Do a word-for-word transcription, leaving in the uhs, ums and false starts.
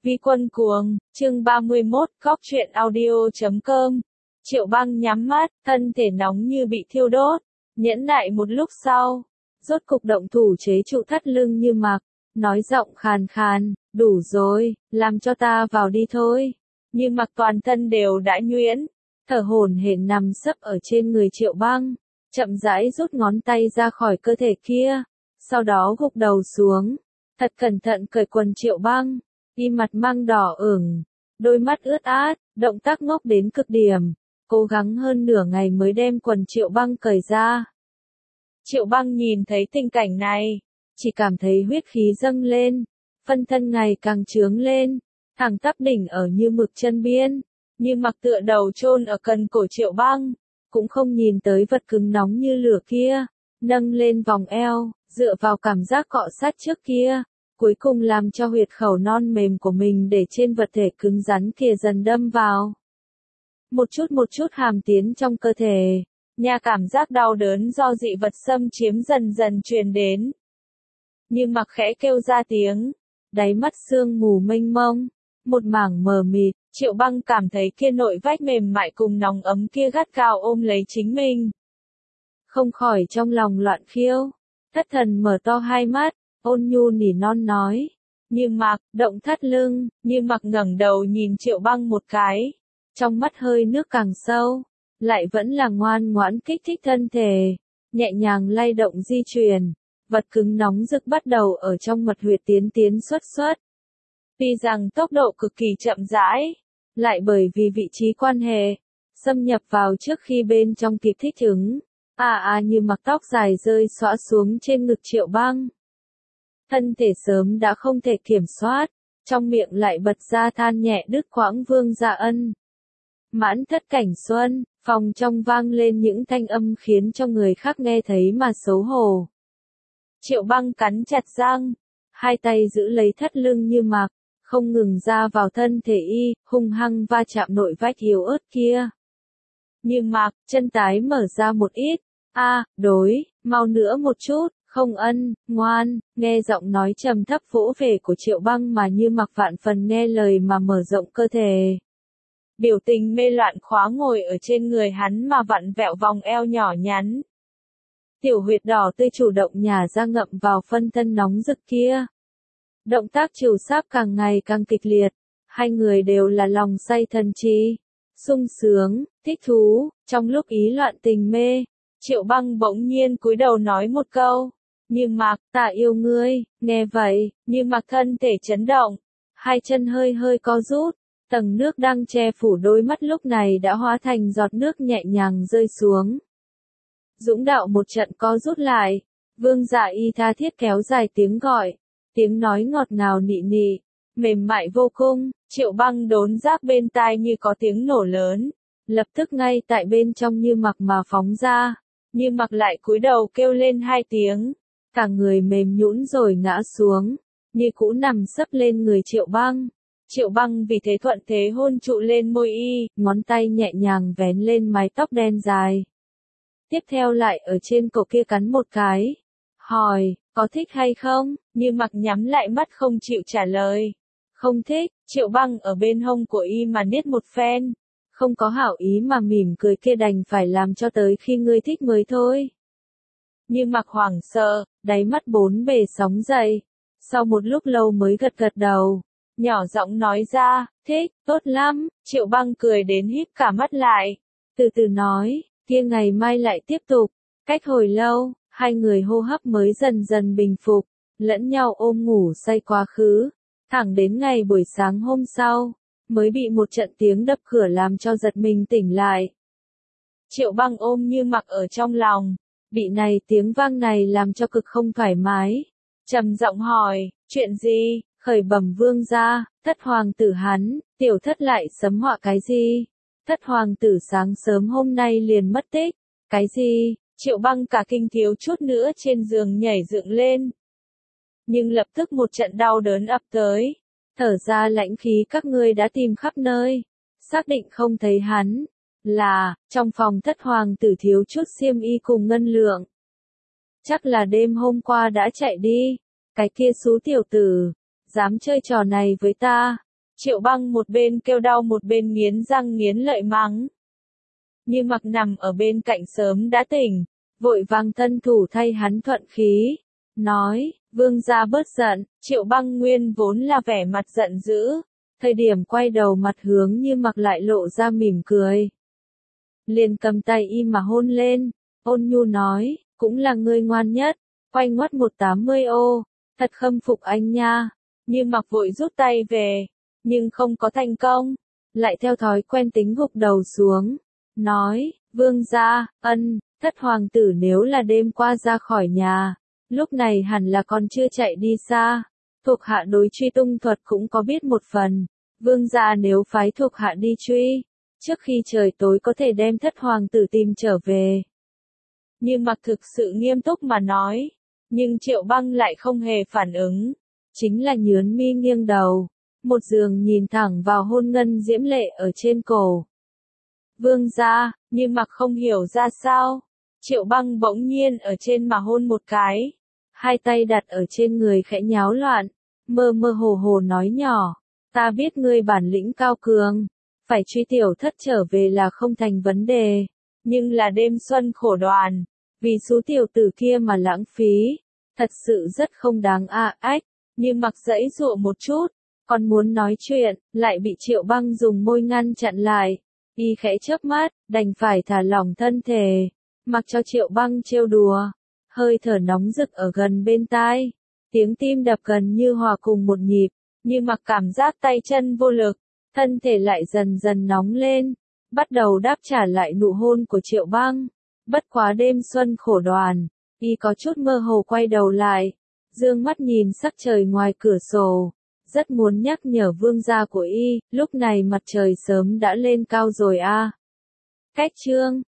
Vi quân cuồng, chương ba mươi mốt, góc truyện audio chấm com. Triệu Băng nhắm mắt, thân thể nóng như bị thiêu đốt, nhẫn nại một lúc sau, rốt cục động thủ chế trụ thắt lưng Như Mặc, nói giọng khàn khàn, đủ rồi, làm cho ta vào đi thôi. Như Mặc toàn thân đều đã nhuyễn, thở hổn hển nằm sấp ở trên người Triệu Băng, chậm rãi rút ngón tay ra khỏi cơ thể kia, sau đó gục đầu xuống, thật cẩn thận cởi quần Triệu Băng. Y mặt mang đỏ ửng, đôi mắt ướt át, động tác ngốc đến cực điểm, cố gắng hơn nửa ngày mới đem quần Triệu Băng cởi ra. Triệu Băng nhìn thấy tình cảnh này, chỉ cảm thấy huyết khí dâng lên, phân thân ngày càng trướng lên, thẳng tắp đỉnh ở Như Mực chân biên, Như Mặc tựa đầu chôn ở cần cổ Triệu Băng, cũng không nhìn tới vật cứng nóng như lửa kia, nâng lên vòng eo, dựa vào cảm giác cọ sát trước kia. Cuối cùng làm cho huyệt khẩu non mềm của mình để trên vật thể cứng rắn kia dần đâm vào. Một chút một chút hàm tiến trong cơ thể, nhà cảm giác đau đớn do dị vật xâm chiếm dần dần truyền đến. Như Mặc khẽ kêu ra tiếng, đáy mắt sương mù mênh mông, một mảng mờ mịt, Triệu Băng cảm thấy kia nội vách mềm mại cùng nóng ấm kia gắt gao ôm lấy chính mình. Không khỏi trong lòng loạn khiêu, thất thần mở to hai mắt. Ôn nhu nỉ non nói, Như Mặc, động thắt lưng. Như Mặc ngẩng đầu nhìn Triệu Băng một cái, trong mắt hơi nước càng sâu, lại vẫn là ngoan ngoãn kích thích thân thể, nhẹ nhàng lay động di chuyển, vật cứng nóng rực bắt đầu ở trong mật huyệt tiến tiến xuất xuất. Tuy rằng tốc độ cực kỳ chậm rãi, lại bởi vì vị trí quan hệ, xâm nhập vào trước khi bên trong kịp thích ứng, à à Như Mặc tóc dài rơi xõa xuống trên ngực Triệu Băng. Thân thể sớm đã không thể kiểm soát, trong miệng lại bật ra than nhẹ đứt quãng Vương Dạ Ân. Mãn thất cảnh xuân, phòng trong vang lên những thanh âm khiến cho người khác nghe thấy mà xấu hổ. Triệu Băng cắn chặt răng, hai tay giữ lấy thắt lưng Như Mặc, không ngừng ra vào thân thể y, hung hăng va chạm nội vách yếu ớt kia. Như Mặc, chân tái mở ra một ít, a, đối, mau nữa một chút. Không ân, ngoan, nghe giọng nói trầm thấp vỗ về của Triệu Băng mà Như Mặc vạn phần nghe lời mà mở rộng cơ thể. Biểu tình mê loạn khóa ngồi ở trên người hắn mà vặn vẹo vòng eo nhỏ nhắn. Tiểu huyệt đỏ tươi chủ động nhả ra ngậm vào phân thân nóng rực kia. Động tác trìu sáp càng ngày càng kịch liệt, hai người đều là lòng say thần trí, sung sướng, thích thú, trong lúc ý loạn tình mê, Triệu Băng bỗng nhiên cúi đầu nói một câu. Như Mặc, ta yêu ngươi. Nghe vậy, Như Mặc thân thể chấn động, hai chân hơi hơi co rút, tầng nước đang che phủ đôi mắt lúc này đã hóa thành giọt nước nhẹ nhàng rơi xuống. Dũng đạo một trận co rút lại, Vương Dạ Y tha thiết kéo dài tiếng gọi, tiếng nói ngọt ngào nị nị, mềm mại vô cùng. Triệu Băng đốn giác bên tai như có tiếng nổ lớn, lập tức ngay tại bên trong Như Mặc mà phóng ra. Như Mặc lại cúi đầu kêu lên hai tiếng. Cả người mềm nhũn rồi ngã xuống, như cũ nằm sấp lên người Triệu Băng. Triệu Băng vì thế thuận thế hôn trụ lên môi y, ngón tay nhẹ nhàng vén lên mái tóc đen dài. Tiếp theo lại ở trên cổ kia cắn một cái. Hỏi, có thích hay không? Như Mặc nhắm lại mắt không chịu trả lời. Không thích. Triệu Băng ở bên hông của y mà niết một phen. Không có hảo ý mà mỉm cười kia đành phải làm cho tới khi ngươi thích mới thôi. Như Mặc hoảng sợ, đáy mắt bốn bề sóng dậy. Sau một lúc lâu mới gật gật đầu, nhỏ giọng nói ra, thích, tốt lắm. Triệu Băng cười đến híp cả mắt lại, từ từ nói, kia ngày mai lại tiếp tục. Cách hồi lâu, hai người hô hấp mới dần dần bình phục, lẫn nhau ôm ngủ say quá khứ, thẳng đến ngày buổi sáng hôm sau, mới bị một trận tiếng đập cửa làm cho giật mình tỉnh lại. Triệu Băng ôm Như Mặc ở trong lòng. Bị này tiếng vang này làm cho cực không thoải mái. Trầm giọng hỏi, chuyện gì? Khởi bẩm vương gia, thất hoàng tử hắn, tiểu thất lại sấm họa cái gì? Thất hoàng tử sáng sớm hôm nay liền mất tích. Cái gì? Triệu Băng cả kinh thiếu chút nữa trên giường nhảy dựng lên. Nhưng lập tức một trận đau đớn ập tới. Thở ra lãnh khí các ngươi đã tìm khắp nơi. Xác định không thấy hắn. Là, trong phòng thất hoàng tử thiếu chút xiêm y cùng ngân lượng. Chắc là đêm hôm qua đã chạy đi. Cái kia xú tiểu tử, dám chơi trò này với ta, Triệu Băng một bên kêu đau một bên nghiến răng nghiến lợi mắng. Như Mặc nằm ở bên cạnh sớm đã tỉnh, vội vàng thân thủ thay hắn thuận khí, nói, vương gia bớt giận. Triệu Băng nguyên vốn là vẻ mặt giận dữ, thời điểm quay đầu mặt hướng Như Mặc lại lộ ra mỉm cười. Liền cầm tay y mà hôn lên, ôn nhu nói, cũng là ngươi ngoan nhất, quay ngoắt một tám mươi ô, thật khâm phục anh nha. Như Mặc vội rút tay về, nhưng không có thành công, lại theo thói quen tính gục đầu xuống, nói, vương gia, ân, thất hoàng tử nếu là đêm qua ra khỏi nhà, lúc này hẳn là còn chưa chạy đi xa, thuộc hạ đối truy tung thuật cũng có biết một phần, vương gia nếu phái thuộc hạ đi truy, trước khi trời tối có thể đem thất hoàng tử tìm trở về. Như Mặc thực sự nghiêm túc mà nói, nhưng Triệu Băng lại không hề phản ứng, chính là nhướng mi nghiêng đầu, một giường nhìn thẳng vào hôn ngân diễm lệ ở trên cổ. Vương gia, Như Mặc không hiểu ra sao, Triệu Băng bỗng nhiên ở trên mà hôn một cái, hai tay đặt ở trên người khẽ nháo loạn, mơ mơ hồ hồ nói nhỏ, ta biết ngươi bản lĩnh cao cường, phải truy tiểu thất trở về là không thành vấn đề, nhưng là đêm xuân khổ đoàn, vì số tiểu tử kia mà lãng phí, thật sự rất không đáng a ách. Như Mặc giãy giụa một chút, còn muốn nói chuyện, lại bị Triệu Băng dùng môi ngăn chặn lại. Y khẽ chớp mắt, đành phải thả lỏng thân thể, mặc cho Triệu Băng trêu đùa, hơi thở nóng rực ở gần bên tai, tiếng tim đập gần như hòa cùng một nhịp, Như Mặc cảm giác tay chân vô lực, thân thể lại dần dần nóng lên, bắt đầu đáp trả lại nụ hôn của Triệu Băng. Bất quá đêm xuân khổ đoàn, y có chút mơ hồ quay đầu lại, dương mắt nhìn sắc trời ngoài cửa sổ, rất muốn nhắc nhở vương gia của y, lúc này mặt trời sớm đã lên cao rồi a. À. Cách chương